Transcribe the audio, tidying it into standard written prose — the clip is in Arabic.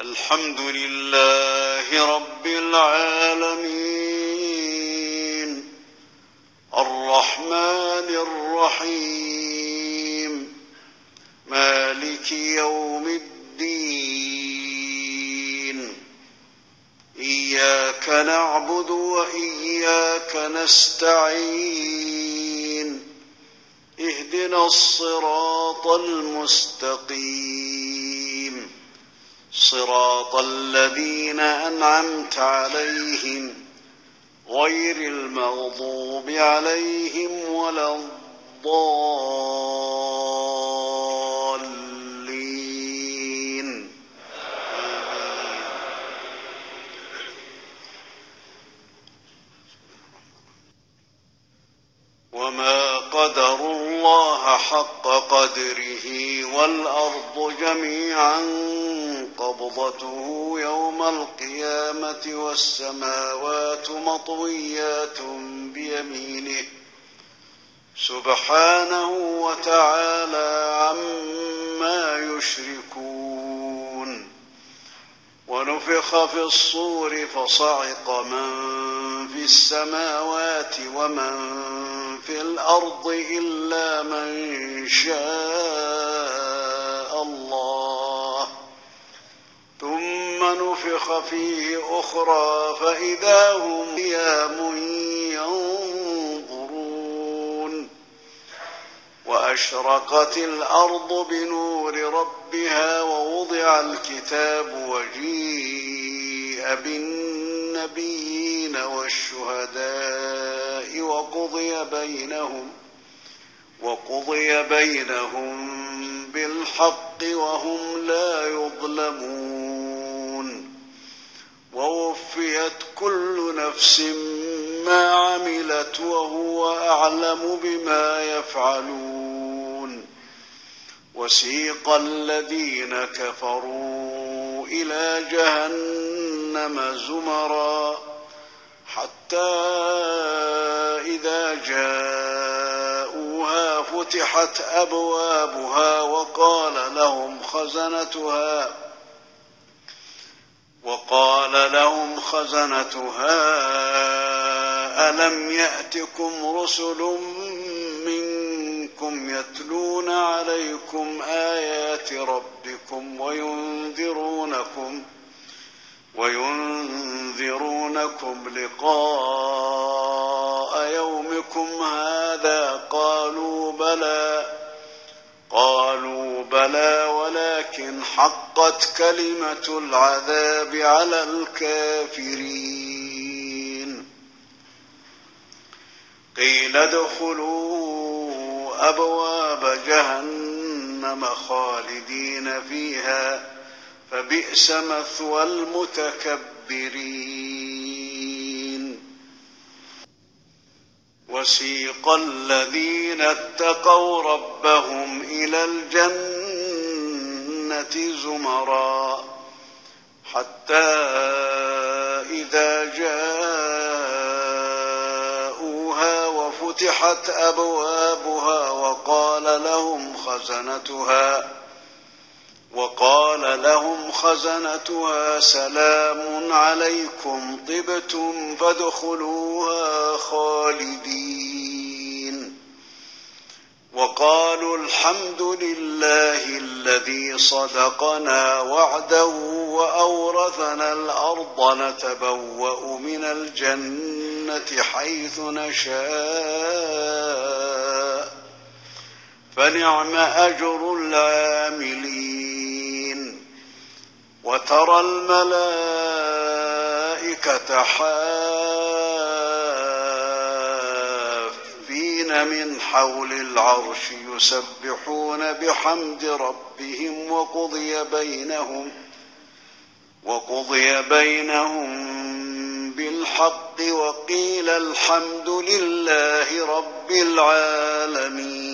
الحمد لله رب العالمين الرحمن الرحيم مالك يوم الدين إياك نعبد وإياك نستعين اهدنا الصراط المستقيم صراط الذين أنعمت عليهم غير المغضوب عليهم ولا الضالين وما قدروا الله حق قدره والأرض جميعا قبضته يوم القيامة والسماوات مطويات بيمينه سبحانه وتعالى عما يشركون ونفخ في الصور فصعق من في السماوات ومن في الأرض إلا من شاء الله ثم نفخ فيه أخرى فإذا هم قيام ينظرون وأشرقت الأرض بنور ربها ووضع الكتاب وجيء بالنبيين والشهداء وقضي بينهم بالحق وهم لا يظلمون ووفيت كل نفس ما عملت وهو أعلم بما يفعلون وسيق الذين كفروا إلى جهنم زمرا حتى إذا جاءوها فتحت أبوابها وقال لهم خزنتها ألم يأتكم رسل منكم يتلون عليكم آيات ربكم وينذرونكم لقاء يومكم هذا قالوا بلى ولكن حقت كلمة العذاب على الكافرين قيل ادخلوا أبواب جهنم خالدين فيها فبئس مثوى المتكبرين وسيق الذين اتقوا ربهم إلى الجنة زمرا حتى إذا جاءوها وفتحت أبوابها وقال لهم خزنتها سلام عليكم طبتم فادخلوها خالدين وقالوا الحمد لله الذي صدقنا وعده وأورثنا الأرض نتبوأ من الجنة حيث نشاء فنعم أجر العاملين وترى الملائكة حافين من حول العرش يسبحون بحمد ربهم وقضي بينهم بالحق وقيل الحمد لله رب العالمين